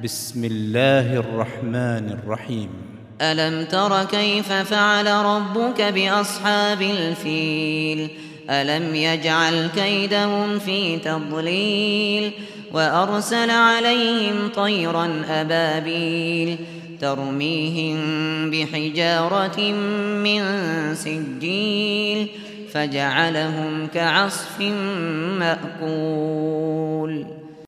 بسم الله الرحمن الرحيم. ألم تر كيف فعل ربك بأصحاب الفيل ألم يجعل كيدهم في تضليل وأرسل عليهم طيرا أبابيل ترميهم بحجارة من سجيل فجعلهم كعصف مأكول.